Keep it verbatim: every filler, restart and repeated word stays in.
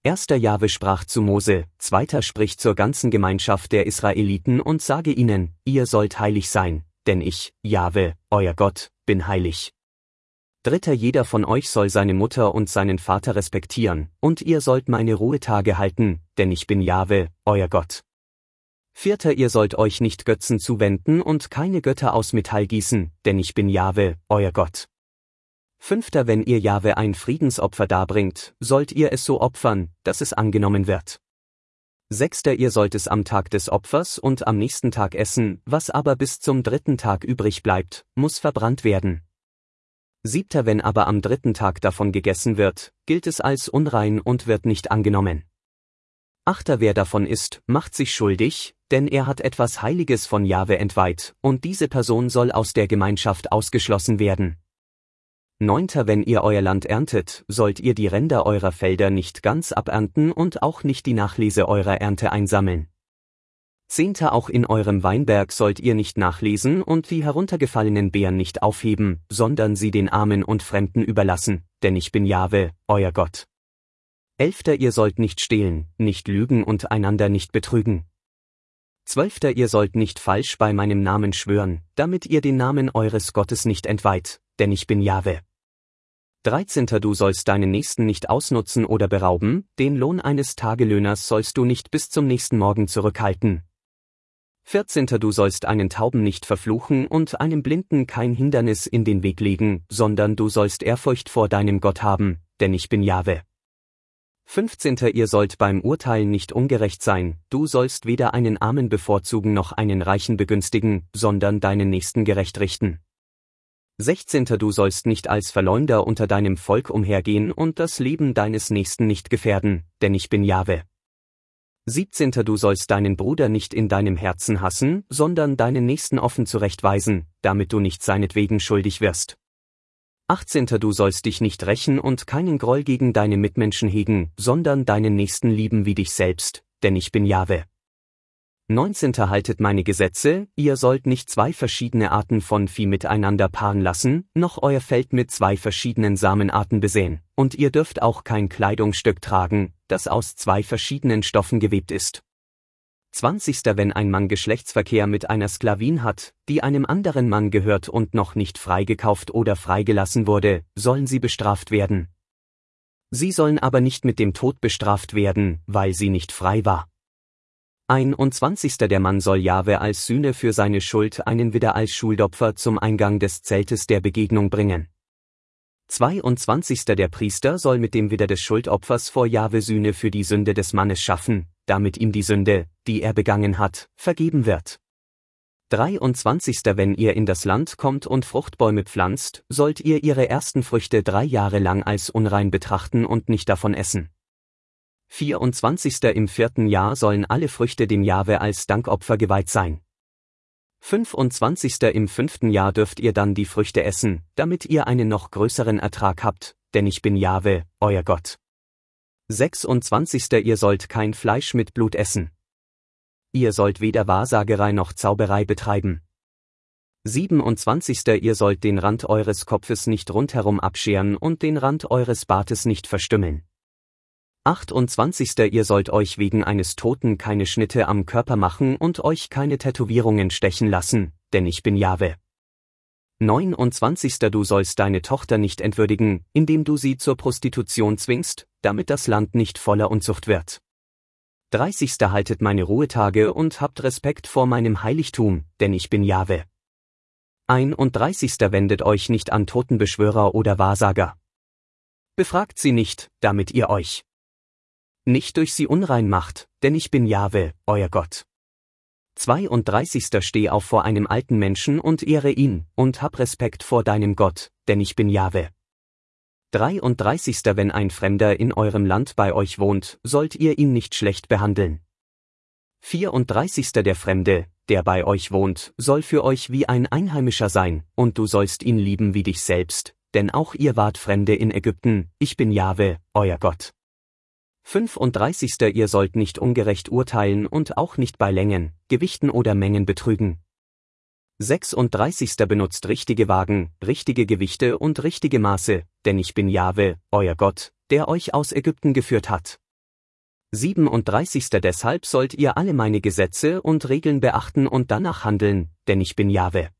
Erster Jahwe sprach zu Mose, zweiter spricht zur ganzen Gemeinschaft der Israeliten und sage ihnen, ihr sollt heilig sein, denn ich, Jahwe, euer Gott, bin heilig. Dritter jeder von euch soll seine Mutter und seinen Vater respektieren, und ihr sollt meine Ruhetage halten, denn ich bin Jahwe, euer Gott. Vierter ihr sollt euch nicht Götzen zuwenden und keine Götter aus Metall gießen, denn ich bin Jahwe, euer Gott. Fünfter wenn ihr Jahwe ein Friedensopfer darbringt, sollt ihr es so opfern, dass es angenommen wird. Sechster ihr sollt es am Tag des Opfers und am nächsten Tag essen, was aber bis zum dritten Tag übrig bleibt, muss verbrannt werden. Siebter wenn aber am dritten Tag davon gegessen wird, gilt es als unrein und wird nicht angenommen. Achter wer davon isst, macht sich schuldig, denn er hat etwas Heiliges von Jahwe entweiht, und diese Person soll aus der Gemeinschaft ausgeschlossen werden. Neunter wenn ihr euer Land erntet, sollt ihr die Ränder eurer Felder nicht ganz abernten und auch nicht die Nachlese eurer Ernte einsammeln. Zehnter auch in eurem Weinberg sollt ihr nicht nachlesen und die heruntergefallenen Beeren nicht aufheben, sondern sie den Armen und Fremden überlassen, denn ich bin Jahwe, euer Gott. Elfter ihr sollt nicht stehlen, nicht lügen und einander nicht betrügen. Zwölfter ihr sollt nicht falsch bei meinem Namen schwören, damit ihr den Namen eures Gottes nicht entweiht, denn ich bin Jahwe. Dreizehnter du sollst deinen Nächsten nicht ausnutzen oder berauben, den Lohn eines Tagelöhners sollst du nicht bis zum nächsten Morgen zurückhalten. Vierzehnter du sollst einen Tauben nicht verfluchen und einem Blinden kein Hindernis in den Weg legen, sondern du sollst Ehrfurcht vor deinem Gott haben, denn ich bin Jahwe. Fünfzehnter ihr sollt beim Urteilen nicht ungerecht sein, du sollst weder einen Armen bevorzugen noch einen Reichen begünstigen, sondern deinen Nächsten gerecht richten. Sechzehnter du sollst nicht als Verleumder unter deinem Volk umhergehen und das Leben deines Nächsten nicht gefährden, denn ich bin Jahwe. Siebzehnter du sollst deinen Bruder nicht in deinem Herzen hassen, sondern deinen Nächsten offen zurechtweisen, damit du nicht seinetwegen schuldig wirst. Achtzehnter du sollst dich nicht rächen und keinen Groll gegen deine Mitmenschen hegen, sondern deinen Nächsten lieben wie dich selbst, denn ich bin Jahwe. Neunzehnter haltet meine Gesetze, ihr sollt nicht zwei verschiedene Arten von Vieh miteinander paaren lassen, noch euer Feld mit zwei verschiedenen Samenarten besäen, und ihr dürft auch kein Kleidungsstück tragen, das aus zwei verschiedenen Stoffen gewebt ist. Zwanzigster wenn ein Mann Geschlechtsverkehr mit einer Sklavin hat, die einem anderen Mann gehört und noch nicht freigekauft oder freigelassen wurde, sollen sie bestraft werden. Sie sollen aber nicht mit dem Tod bestraft werden, weil sie nicht frei war. Einundzwanzigster der Mann soll Jahwe als Sühne für seine Schuld einen Widder als Schuldopfer zum Eingang des Zeltes der Begegnung bringen. Zweiundzwanzigster der Priester soll mit dem Widder des Schuldopfers vor Jahwe Sühne für die Sünde des Mannes schaffen, damit ihm die Sünde, die er begangen hat, vergeben wird. Dreiundzwanzigster wenn ihr in das Land kommt und Fruchtbäume pflanzt, sollt ihr ihre ersten Früchte drei Jahre lang als unrein betrachten und nicht davon essen. Vierundzwanzigster im vierten Jahr sollen alle Früchte dem Jahwe als Dankopfer geweiht sein. Fünfundzwanzigster im fünften Jahr dürft ihr dann die Früchte essen, damit ihr einen noch größeren Ertrag habt, denn ich bin Jahwe, euer Gott. Sechsundzwanzigster ihr sollt kein Fleisch mit Blut essen. Ihr sollt weder Wahrsagerei noch Zauberei betreiben. Siebenundzwanzigster ihr sollt den Rand eures Kopfes nicht rundherum abscheren und den Rand eures Bartes nicht verstümmeln. Achtundzwanzigster ihr sollt euch wegen eines Toten keine Schnitte am Körper machen und euch keine Tätowierungen stechen lassen, denn ich bin Jahwe. Neunundzwanzigster du sollst deine Tochter nicht entwürdigen, indem du sie zur Prostitution zwingst, damit das Land nicht voller Unzucht wird. Dreißigster haltet meine Ruhetage und habt Respekt vor meinem Heiligtum, denn ich bin Jahwe. Einunddreißigster wendet euch nicht an Totenbeschwörer oder Wahrsager. Befragt sie nicht, damit ihr euch nicht durch sie unrein macht, denn ich bin Jahwe, euer Gott. zweiunddreißigster Steh auf vor einem alten Menschen und ehre ihn, und hab Respekt vor deinem Gott, denn ich bin Jahwe. dreiunddreißigster wenn ein Fremder in eurem Land bei euch wohnt, sollt ihr ihn nicht schlecht behandeln. vierunddreißigster der Fremde, der bei euch wohnt, soll für euch wie ein Einheimischer sein, und du sollst ihn lieben wie dich selbst, denn auch ihr wart Fremde in Ägypten, ich bin Jahwe, euer Gott. fünfunddreißigster ihr sollt nicht ungerecht urteilen und auch nicht bei Längen, Gewichten oder Mengen betrügen. sechsunddreißigster benutzt richtige Wagen, richtige Gewichte und richtige Maße, denn ich bin Jahwe, euer Gott, der euch aus Ägypten geführt hat. siebenunddreißig. Deshalb sollt ihr alle meine Gesetze und Regeln beachten und danach handeln, denn ich bin Jahwe.